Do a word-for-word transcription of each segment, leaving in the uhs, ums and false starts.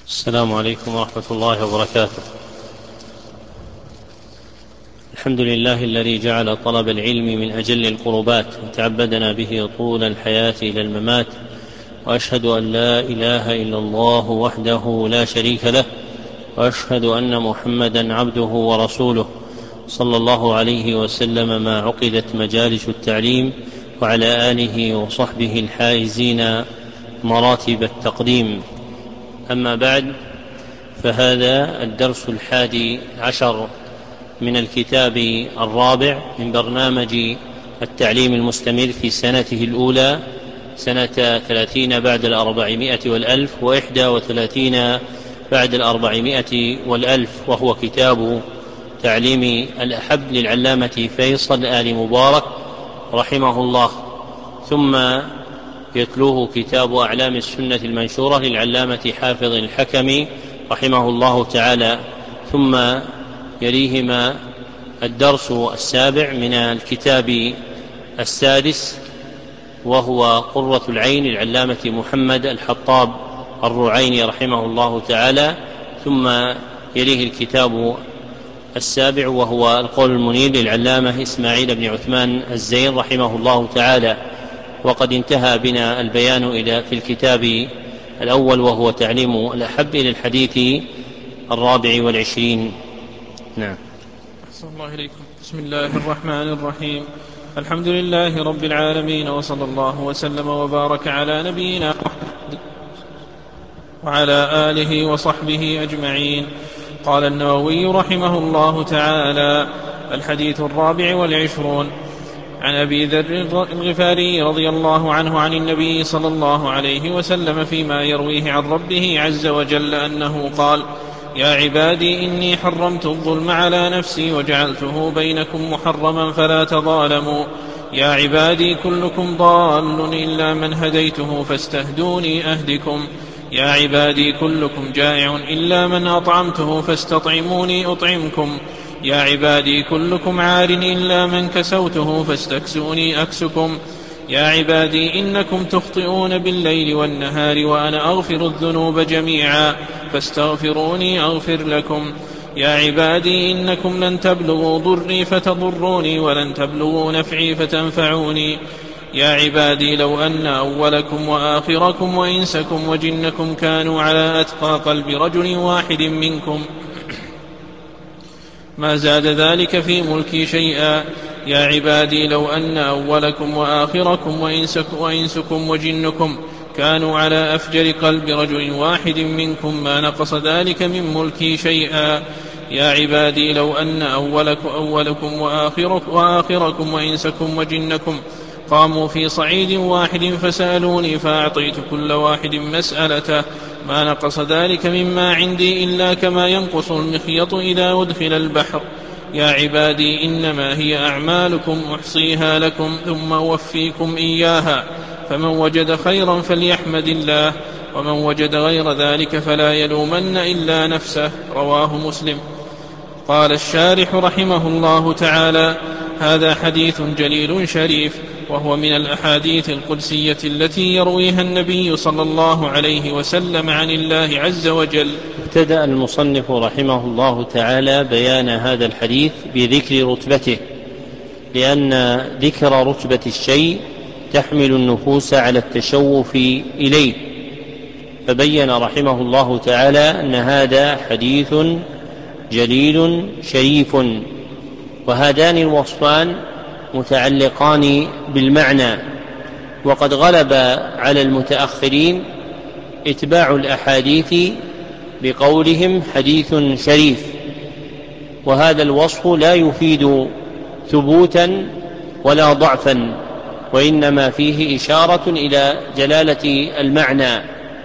السلام عليكم ورحمة الله وبركاته. الحمد لله الذي جعل طلب العلم من أجل القربات وتعبدنا به طول الحياة إلى الممات، وأشهد أن لا إله إلا الله وحده لا شريك له، وأشهد أن محمدا عبده ورسوله صلى الله عليه وسلم ما عقدت مجالس التعليم، وعلى آله وصحبه الحائزين مراتب التقديم. أما بعد، فهذا الدرس الحادي عشر من الكتاب الرابع من برنامج التعليم المستمر في سنته الأولى، سنة ثلاثين بعد الأربعمائة والألف وإحدى وثلاثين بعد الأربعمائة والألف، وهو كتاب تعليم الأحب للعلامة فيصل آل مبارك رحمه الله، ثم يتلوه كتاب أعلام السنة المنشورة للعلامة حافظ الحكم رحمه الله تعالى، ثم يليهما الدرس السابع من الكتاب السادس وهو قرة العين للعلامة محمد الحطاب الرعيني رحمه الله تعالى، ثم يليه الكتاب السابع وهو القول المنير للعلامة إسماعيل بن عثمان الزين رحمه الله تعالى. وقد انتهى بنا البيان إلى في الكتاب الأول وهو تعليم الأحب إلى الحديث الرابع والعشرين. نعم. أحسن الله إليكم. بسم الله الرحمن الرحيم. الحمد لله رب العالمين، وصلى الله وسلم وبارك على نبينا محمد وعلى آله وصحبه أجمعين. قال النووي رحمه الله تعالى: الحديث الرابع والعشرون عن أبي ذر الغفاري رضي الله عنه عن النبي صلى الله عليه وسلم فيما يرويه عن ربه عز وجل أنه قال: يا عبادي إني حرمت الظلم على نفسي وجعلته بينكم محرما فلا تظالموا. يا عبادي كلكم ضال إلا من هديته فاستهدوني أهدكم. يا عبادي كلكم جائع إلا من أطعمته فاستطعموني أطعمكم. يا عبادي كلكم عار إلا من كسوته فاستكسوني أكسكم. يا عبادي إنكم تخطئون بالليل والنهار وأنا أغفر الذنوب جميعا فاستغفروني أغفر لكم. يا عبادي إنكم لن تبلغوا ضري فتضروني ولن تبلغوا نفعي فتنفعوني. يا عبادي لو أن أولكم وآخركم وإنسكم وجنكم كانوا على أتقى قلب رجل واحد منكم ما زاد ذلك في ملكي شيئا. يا عبادي لو أن أولكم وآخركم وإنسكم وجنكم كانوا على أفجر قلب رجل واحد منكم ما نقص ذلك من ملكي شيئا. يا عبادي لو أن أولكم, أولكم وآخركم, وآخركم وإنسكم وجنكم قاموا في صعيد واحد فسألوني فأعطيت كل واحد مسألته ما نقص ذلك مما عندي إلا كما ينقص المخيط إذا أدخل البحر. يا عبادي إنما هي أعمالكم أحصيها لكم ثم أوفيكم إياها، فمن وجد خيرا فليحمد الله، ومن وجد غير ذلك فلا يلومن إلا نفسه. رواه مسلم. قال الشارح رحمه الله تعالى: هذا حديث جليل شريف، وهو من الأحاديث القدسية التي يرويها النبي صلى الله عليه وسلم عن الله عز وجل. ابتدأ المصنف رحمه الله تعالى بيان هذا الحديث بذكر رتبته، لأن ذكر رتبة الشيء تحمل النفوس على التشوف إليه، فبين رحمه الله تعالى أن هذا حديث جليل شريف، وهذان الوصفان متعلقان بالمعنى. وقد غلب على المتأخرين اتباع الأحاديث بقولهم حديث شريف، وهذا الوصف لا يفيد ثبوتا ولا ضعفا، وإنما فيه إشارة إلى جلالة المعنى.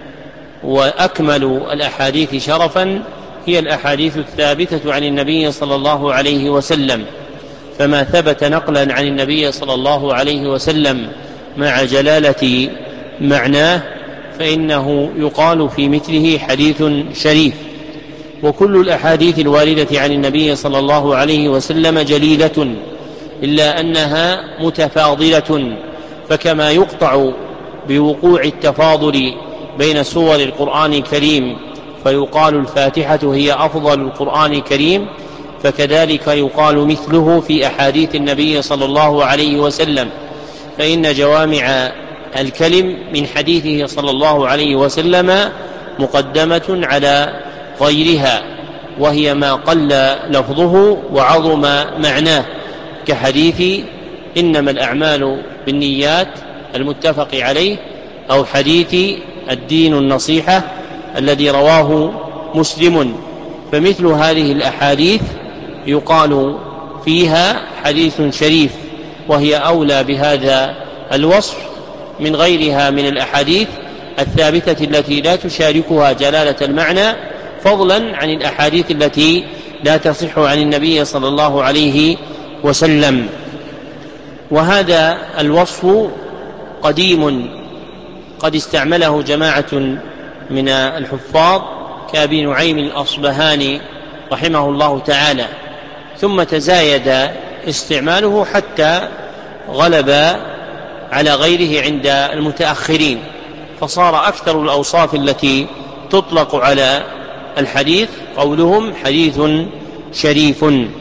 وأكمل الأحاديث شرفا هي الأحاديث الثابتة عن النبي صلى الله عليه وسلم، فما ثبت نقلا عن النبي صلى الله عليه وسلم مع جلالة معناه فإنه يقال في مثله حديث شريف. وكل الأحاديث الواردة عن النبي صلى الله عليه وسلم جليلة، إلا أنها متفاضلة، فكما يقطع بوقوع التفاضل بين سور القرآن الكريم فيقال الفاتحة هي أفضل القرآن الكريم، فكذلك يقال مثله في أحاديث النبي صلى الله عليه وسلم، فإن جوامع الكلم من حديثه صلى الله عليه وسلم مقدمة على غيرها، وهي ما قل لفظه وعظم معناه، كحديث إنما الأعمال بالنيات المتفق عليه، أو حديث الدين النصيحة الذي رواه مسلم. فمثل هذه الأحاديث يقال فيها حديث شريف، وهي أولى بهذا الوصف من غيرها من الأحاديث الثابتة التي لا تشاركها جلالة المعنى، فضلا عن الأحاديث التي لا تصح عن النبي صلى الله عليه وسلم. وهذا الوصف قديم قد استعمله جماعة من الحفاظ كأبي نعيم الأصبهاني رحمه الله تعالى، ثم تزايد استعماله حتى غلب على غيره عند المتأخرين، فصار أكثر الأوصاف التي تطلق على الحديث قولهم حديث شريف.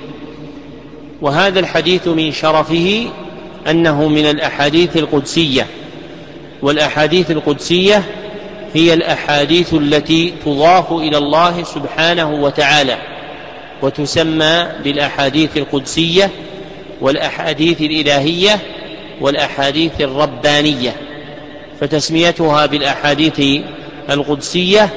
وهذا الحديث من شرفه أنه من الأحاديث القدسية، والأحاديث القدسية هي الأحاديث التي تضاف إلى الله سبحانه وتعالى، وتسمى بالأحاديث القدسية والأحاديث الإلهية والأحاديث الربانية. فتسميتها بالأحاديث القدسية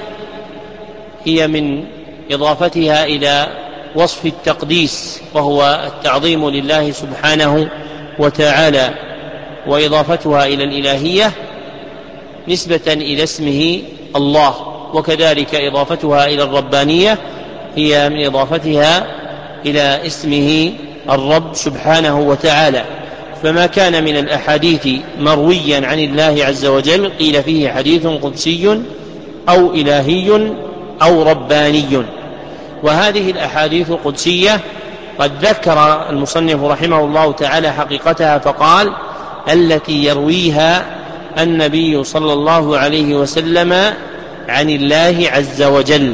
هي من إضافتها إلى وصف التقديس، وهو التعظيم لله سبحانه وتعالى، وإضافتها إلى الإلهية نسبة إلى اسمه الله، وكذلك إضافتها إلى الربانية هي من إضافتها إلى اسمه الرب سبحانه وتعالى. فما كان من الأحاديث مرويا عن الله عز وجل قيل فيه حديث قدسي أو إلهي أو رباني. وهذه الأحاديث القدسية قد ذكر المصنف رحمه الله تعالى حقيقتها فقال التي يرويها النبي صلى الله عليه وسلم عن الله عز وجل،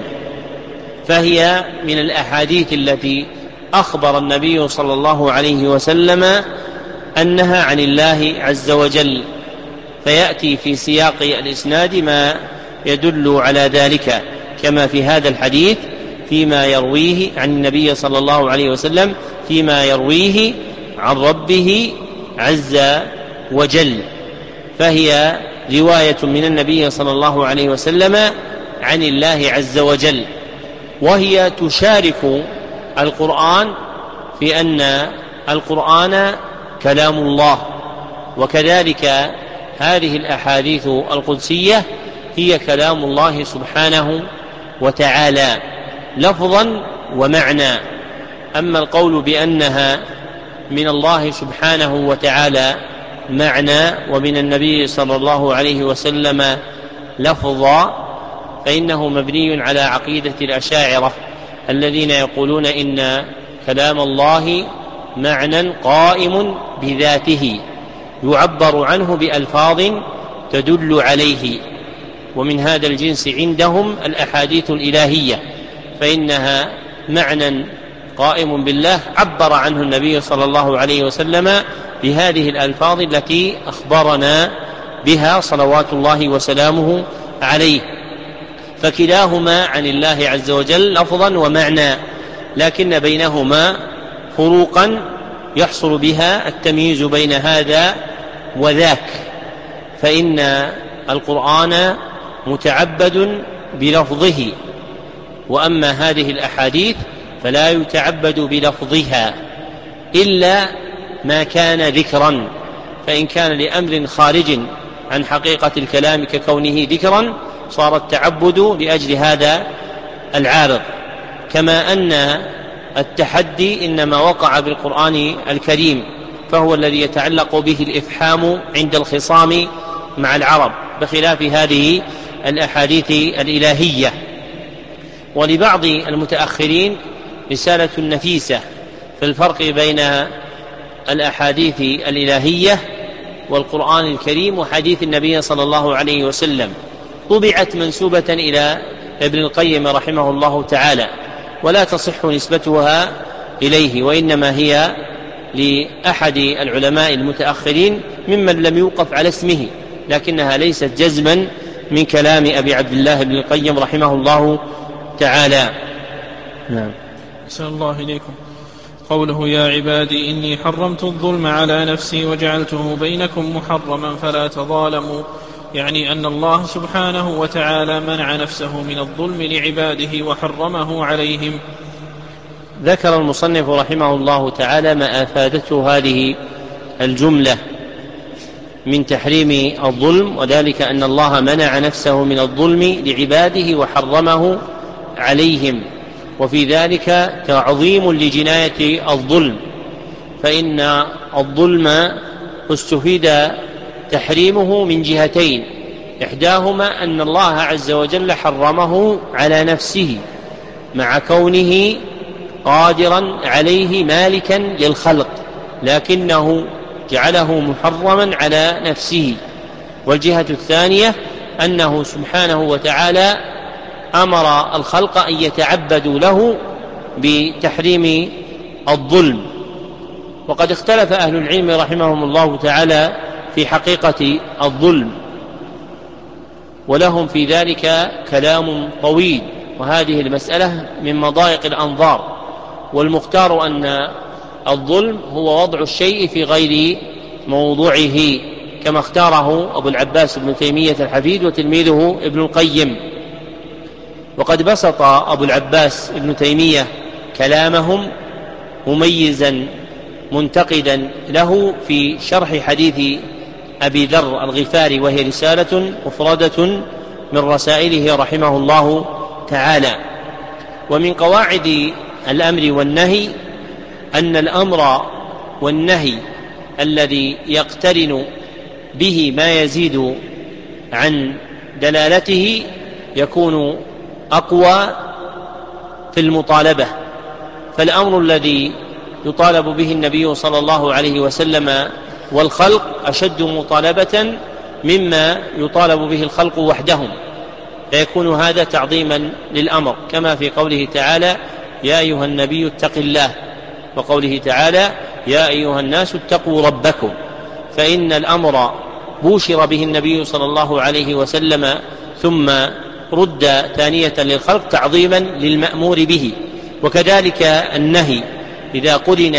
فهي من الأحاديث التي أخبر النبي صلى الله عليه وسلم أنها عن الله عز وجل، فيأتي في سياق الإسناد ما يدل على ذلك، كما في هذا الحديث فيما يرويه عن النبي صلى الله عليه وسلم فيما يرويه عن ربه عز وجل، فهي رواية من النبي صلى الله عليه وسلم عن الله عز وجل، وهي تشارك القرآن في أن القرآن كلام الله، وكذلك هذه الأحاديث القدسية هي كلام الله سبحانه وتعالى لفظا ومعنى. أما القول بأنها من الله سبحانه وتعالى معنى ومن النبي صلى الله عليه وسلم لفظا فإنه مبني على عقيدة الأشاعرة الذين يقولون إن كلام الله معنى قائم بذاته يعبر عنه بألفاظ تدل عليه، ومن هذا الجنس عندهم الأحاديث الإلهية، فإنها معنى قائم بالله عبر عنه النبي صلى الله عليه وسلم بهذه الألفاظ التي أخبرنا بها صلوات الله وسلامه عليه، فكلاهما عن الله عز وجل لفظا ومعنى، لكن بينهما فروقا يحصل بها التمييز بين هذا وذاك، فإن القرآن متعبد بلفظه، وأما هذه الأحاديث فلا يتعبد بلفظها إلا ما كان ذكرا، فإن كان لأمر خارج عن حقيقة الكلام ككونه ذكرا صار التعبد لأجل هذا العارض، كما أن التحدي إنما وقع بالقرآن الكريم، فهو الذي يتعلق به الإفحام عند الخصام مع العرب، بخلاف هذه الأحاديث الإلهية. ولبعض المتأخرين رسالة نفيسة في الفرق بين الأحاديث الإلهية والقرآن الكريم وحديث النبي صلى الله عليه وسلم، طبعت منسوبة إلى ابن القيم رحمه الله تعالى، ولا تصح نسبتها إليه، وإنما هي لأحد العلماء المتأخرين ممن لم يوقف على اسمه، لكنها ليست جزما من كلام أبي عبد الله ابن القيم رحمه الله تعالى. نعم. أحسن الله إليكم. قوله يا عبادي إني حرمت الظلم على نفسي وجعلته بينكم محرما فلا تظالموا، يعني أن الله سبحانه وتعالى منع نفسه من الظلم لعباده وحرمه عليهم. ذكر المصنف رحمه الله تعالى ما أفادته هذه الجملة من تحريم الظلم، وذلك أن الله منع نفسه من الظلم لعباده وحرمه عليهم، وفي ذلك تعظيم لجناية الظلم، فإن الظلم استفيد تحريمه من جهتين، إحداهما أن الله عز وجل حرمه على نفسه مع كونه قادرا عليه مالكا للخلق، لكنه جعله محرما على نفسه. والجهة الثانية أنه سبحانه وتعالى أمر الخلق أن يتعبدوا له بتحريم الظلم. وقد اختلف أهل العلم رحمهم الله تعالى في حقيقة الظلم، ولهم في ذلك كلام طويل، وهذه المسألة من مضايق الأنظار، والمختار أن الظلم هو وضع الشيء في غير موضوعه، كما اختاره أبو العباس ابن تيمية الحفيد وتلميذه ابن القيم. وقد بسط أبو العباس ابن تيمية كلامهم مميزا منتقدا له في شرح حديث أبي ذر الغفاري، وهي رسالة مفردة من رسائله رحمه الله تعالى. ومن قواعد الأمر والنهي أن الأمر والنهي الذي يقترن به ما يزيد عن دلالته يكون أقوى في المطالبة، فالأمر الذي يطالب به النبي صلى الله عليه وسلم والخلق أشد مطالبة مما يطالب به الخلق وحدهم، فيكون هذا تعظيما للأمر، كما في قوله تعالى يا أيها النبي اتق الله، وقوله تعالى يا أيها الناس اتقوا ربكم، فإن الأمر بوشر به النبي صلى الله عليه وسلم ثم رد ثانية للخلق تعظيما للمأمور به. وكذلك النهي إذا قرن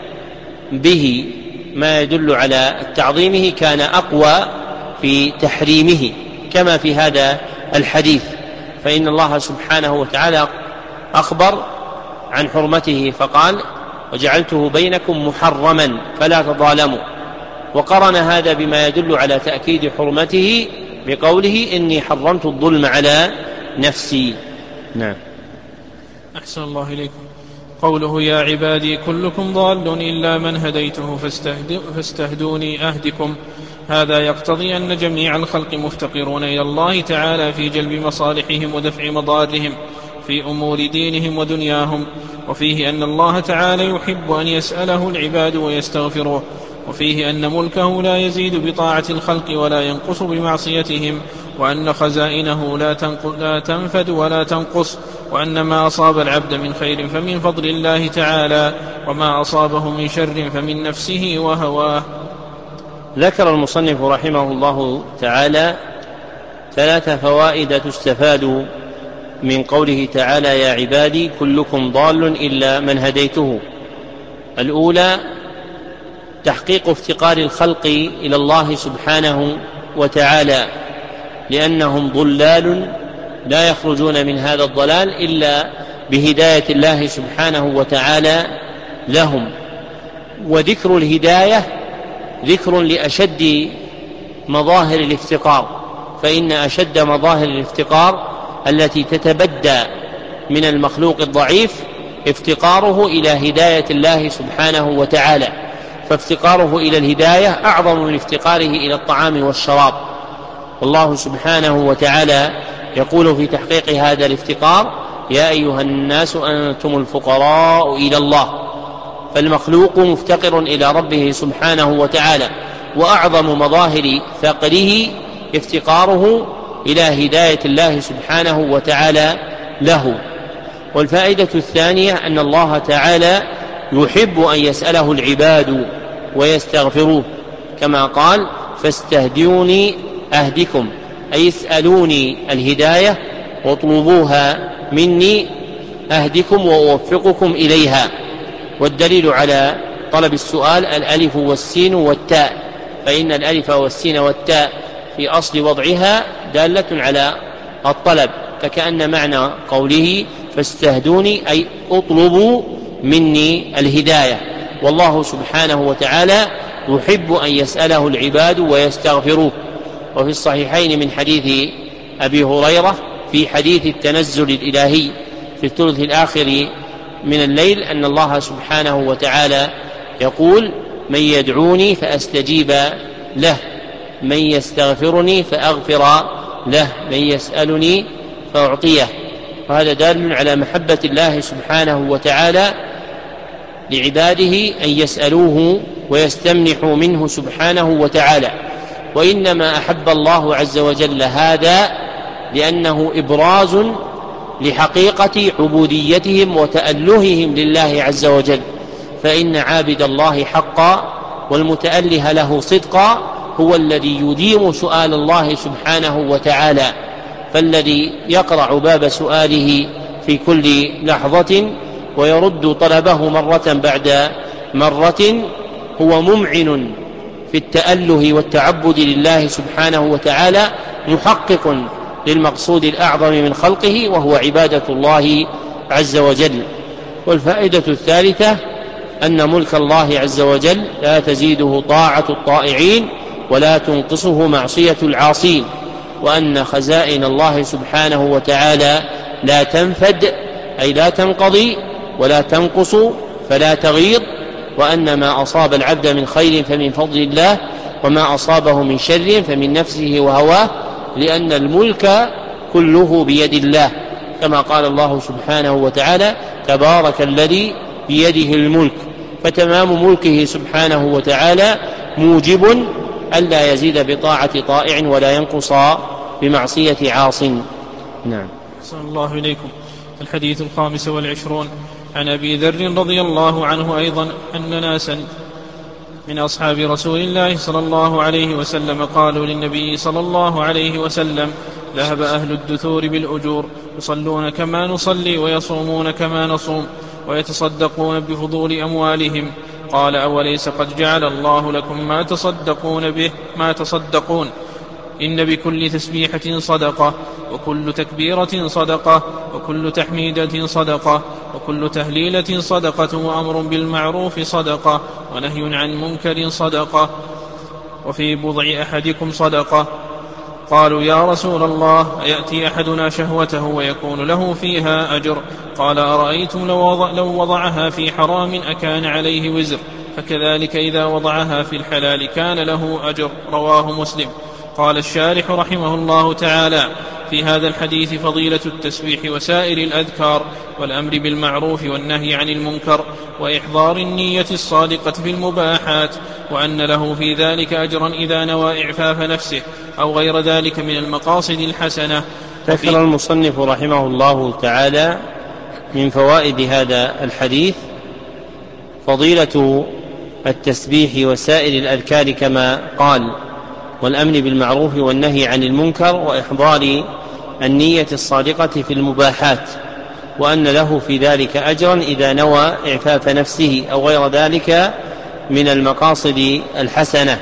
به ما يدل على تعظيمه كان أقوى في تحريمه، كما في هذا الحديث، فإن الله سبحانه وتعالى أخبر عن حرمته فقال وجعلته بينكم محرما فلا تظالموا، وقرن هذا بما يدل على تأكيد حرمته بقوله إني حرمت الظلم على نفسي. نعم. أحسن الله إليكم. قوله يا عبادي كلكم ضال إلا من هديته فاستهدوني أهدكم، هذا يقتضي أن جميع الخلق مفتقرون إلى الله تعالى في جلب مصالحهم ودفع مضارهم في أمور دينهم ودنياهم، وفيه أن الله تعالى يحب أن يسأله العباد ويستغفروه، وفيه أن ملكه لا يزيد بطاعة الخلق ولا ينقص بمعصيتهم، وأن خزائنه لا تنفد ولا تنقص، وأن ما أصاب العبد من خير فمن فضل الله تعالى، وما أصابه من شر فمن نفسه وهواه. ذكر المصنف رحمه الله تعالى ثلاث فوائد تستفاد من قوله تعالى يا عبادي كلكم ضال إلا من هديته. الأولى تحقيق افتقار الخلق إلى الله سبحانه وتعالى، لأنهم ضلال لا يخرجون من هذا الضلال إلا بهداية الله سبحانه وتعالى لهم. وذكر الهداية ذكر لأشد مظاهر الافتقار، فإن أشد مظاهر الافتقار التي تتبدى من المخلوق الضعيف افتقاره إلى هداية الله سبحانه وتعالى، فافتقاره إلى الهداية أعظم من افتقاره إلى الطعام والشراب. والله سبحانه وتعالى يقول في تحقيق هذا الافتقار يا أيها الناس أنتم الفقراء إلى الله، فالمخلوق مفتقر إلى ربه سبحانه وتعالى، وأعظم مظاهر فقره افتقاره إلى هداية الله سبحانه وتعالى له. والفائدة الثانية أن الله تعالى يحب أن يسأله العباد ويستغفروه، كما قال فاستهدوني أهدكم، أي اسألوني الهداية واطلبوها مني أهدكم وأوفقكم إليها. والدليل على طلب السؤال الألف والسين والتاء، فإن الألف والسين والتاء في أصل وضعها دالة على الطلب، فكأن معنى قوله فاستهدوني أي اطلبوا مني الهداية. والله سبحانه وتعالى يحب أن يسأله العباد ويستغفروه. وفي الصحيحين من حديث أبي هريرة في حديث التنزل الإلهي في الثلث الآخر من الليل أن الله سبحانه وتعالى يقول من يدعوني فأستجيب له، من يستغفرني فأغفر له، من يسألني فأعطيه. وهذا دال على محبة الله سبحانه وتعالى لعباده أن يسألوه ويستمنحوا منه سبحانه وتعالى. وإنما أحب الله عز وجل هذا لأنه إبراز لحقيقة عبوديتهم وتألههم لله عز وجل، فإن عابد الله حقا والمتأله له صدقا هو الذي يديم سؤال الله سبحانه وتعالى، فالذي يقرع باب سؤاله في كل لحظة ويرد طلبه مرة بعد مرة هو ممعن في التأله والتعبد لله سبحانه وتعالى، محقق للمقصود الأعظم من خلقه وهو عبادة الله عز وجل. والفائدة الثالثة أن ملك الله عز وجل لا تزيده طاعة الطائعين ولا تنقصه معصية العاصين، وأن خزائن الله سبحانه وتعالى لا تنفد أي لا تنقضي ولا تنقص فلا تغيض، وأن ما أصاب العبد من خير فمن فضل الله وما أصابه من شر فمن نفسه وهواه، لأن الملك كله بيد الله، كما قال الله سبحانه وتعالى تبارك الذي بيده الملك. فتمام ملكه سبحانه وتعالى موجب ألا يزيد بطاعة طائع ولا ينقص بمعصية عاص. نعم. صلى الله إليكم. الحديث الخامس والعشرون عن أبي ذر رضي الله عنه أيضا أن ناسا من أصحاب رسول الله صلى الله عليه وسلم قالوا للنبي صلى الله عليه وسلم ذهب أهل الدثور بالأجور يصلون كما نصلي ويصومون كما نصوم ويتصدقون بفضول أموالهم. قال أوليس قد جعل الله لكم ما تصدقون به ما تصدقون إن بكل تسبيحة صدقة وكل تكبيرة صدقة وكل تحميدة صدقة وكل تهليلة صدقة وأمر بالمعروف صدقة ونهي عن منكر صدقة وفي بضع أحدكم صدقة. قالوا يا رسول الله أيأتي أحدنا شهوته ويكون له فيها أجر؟ قال أرأيتم لو وضعها في حرام أكان عليه وزر؟ فكذلك إذا وضعها في الحلال كان له أجر. رواه مسلم. قال الشارح رحمه الله تعالى في هذا الحديث فضيلة التسبيح وسائر الأذكار والأمر بالمعروف والنهي عن المنكر وإحضار النية الصادقة في المباحات، وأن له في ذلك أجرا إذا نوى إعفاف نفسه أو غير ذلك من المقاصد الحسنة. ذكر المصنف رحمه الله تعالى من فوائد هذا الحديث فضيلة التسبيح وسائر الأذكار كما قال، والأمر بالمعروف والنهي عن المنكر وإحضار النية الصادقة في المباحات، وأن له في ذلك أجرا إذا نوى إعفاف نفسه أو غير ذلك من المقاصد الحسنة.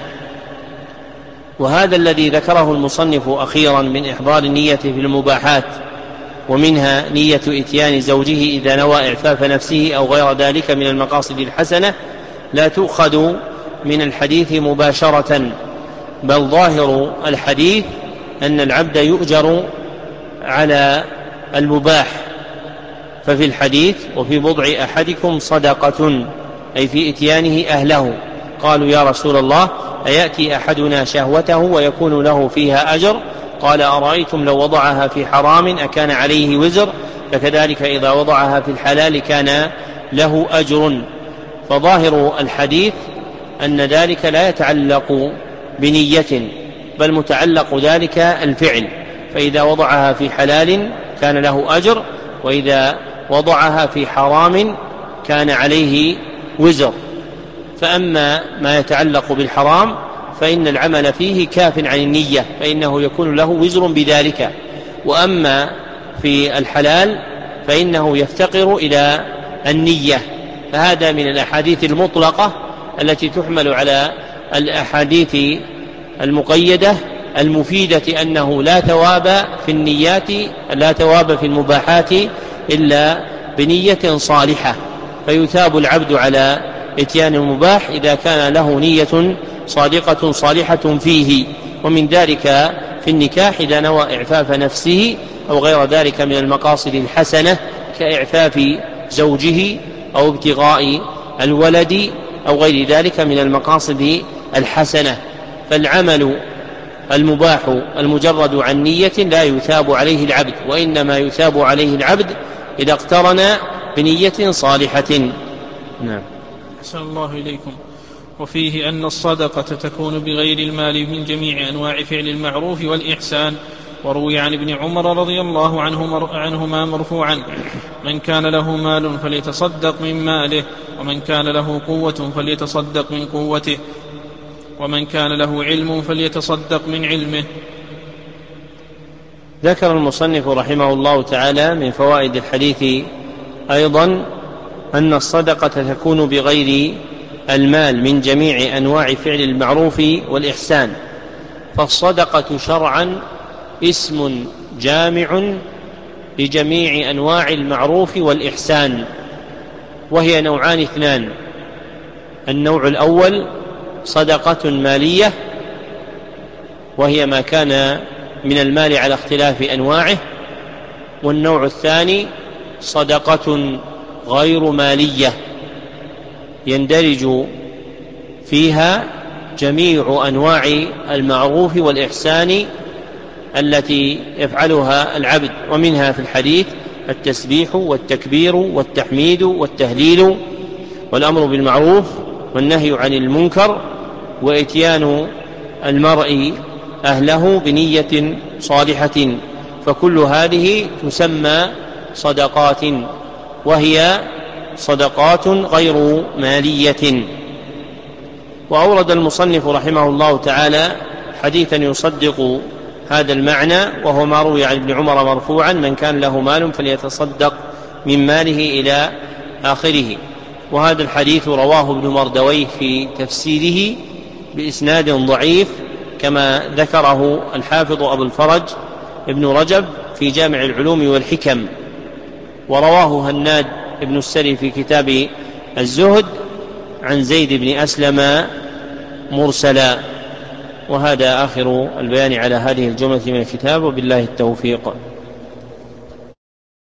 وهذا الذي ذكره المصنف أخيرا من إحضار النية في المباحات ومنها نية إتيان زوجه إذا نوى إعفاف نفسه أو غير ذلك من المقاصد الحسنة لا تؤخذ من الحديث مباشرة، بل ظاهر الحديث أن العبد يؤجر على المباح. ففي الحديث وفي بضع أحدكم صدقة أي في إتيانه أهله. قالوا يا رسول الله أيأتي أحدنا شهوته ويكون له فيها أجر؟ قال أرأيتم لو وضعها في حرام أكان عليه وزر؟ فكذلك إذا وضعها في الحلال كان له أجر. فظاهر الحديث أن ذلك لا يتعلق بنية، بل متعلق ذلك الفعل، فإذا وضعها في حلال كان له أجر، وإذا وضعها في حرام كان عليه وزر. فأما ما يتعلق بالحرام فإن العمل فيه كاف عن النية، فإنه يكون له وزر بذلك. وأما في الحلال فإنه يفتقر إلى النية. فهذا من الأحاديث المطلقة التي تحمل على الأحاديث المقيدة المفيدة أنه لا ثواب في النيات، لا ثواب في المباحات إلا بنية صالحة، فيثاب العبد على إتيان المباح إذا كان له نية صادقة صالحة فيه. ومن ذلك في النكاح إذا نوى إعفاف نفسه أو غير ذلك من المقاصد الحسنة كإعفاف زوجه أو ابتغاء الولد أو غير ذلك من المقاصد الحسنة. فالعمل المباح المجرد عن نية لا يثاب عليه العبد، وإنما يثاب عليه العبد إذا اقترن بنية صالحة. نعم. أحسن الله إليكم. وفيه أن الصدقة تكون بغير المال من جميع أنواع فعل المعروف والإحسان. وروي عن ابن عمر رضي الله عنهما مرفوعا: من كان له مال فليتصدق من ماله، ومن كان له قوة فليتصدق من قوته، ومن كان له علم فليتصدق من علمه. ذكر المصنف رحمه الله تعالى من فوائد الحديث أيضا أن الصدقة تكون بغير المال من جميع أنواع فعل المعروف والإحسان. فالصدقة شرعا اسم جامع لجميع أنواع المعروف والإحسان، وهي نوعان اثنان: النوع الأول صدقة مالية، وهي ما كان من المال على اختلاف أنواعه، والنوع الثاني صدقة غير مالية يندرج فيها جميع أنواع المعروف والإحسان التي يفعلها العبد. ومنها في الحديث التسبيح والتكبير والتحميد والتهليل والأمر بالمعروف والنهي عن المنكر وإتيان المرء أهله بنية صالحة. فكل هذه تسمى صدقات، وهي صدقات غير مالية. وأورد المصنف رحمه الله تعالى حديثا يصدق هذا المعنى، وهو ما روي عن ابن عمر مرفوعا: من كان له مال فليتصدق من ماله إلى آخره. وهذا الحديث رواه ابن مردويه في تفسيره بإسناد ضعيف، كما ذكره الحافظ أبو الفرج ابن رجب في جامع العلوم والحكم. ورواه هناد ابن السري في كتاب الزهد عن زيد بن أسلم مرسلا. وهذا آخر البيان على هذه الجملة من الكتاب، وبالله التوفيق.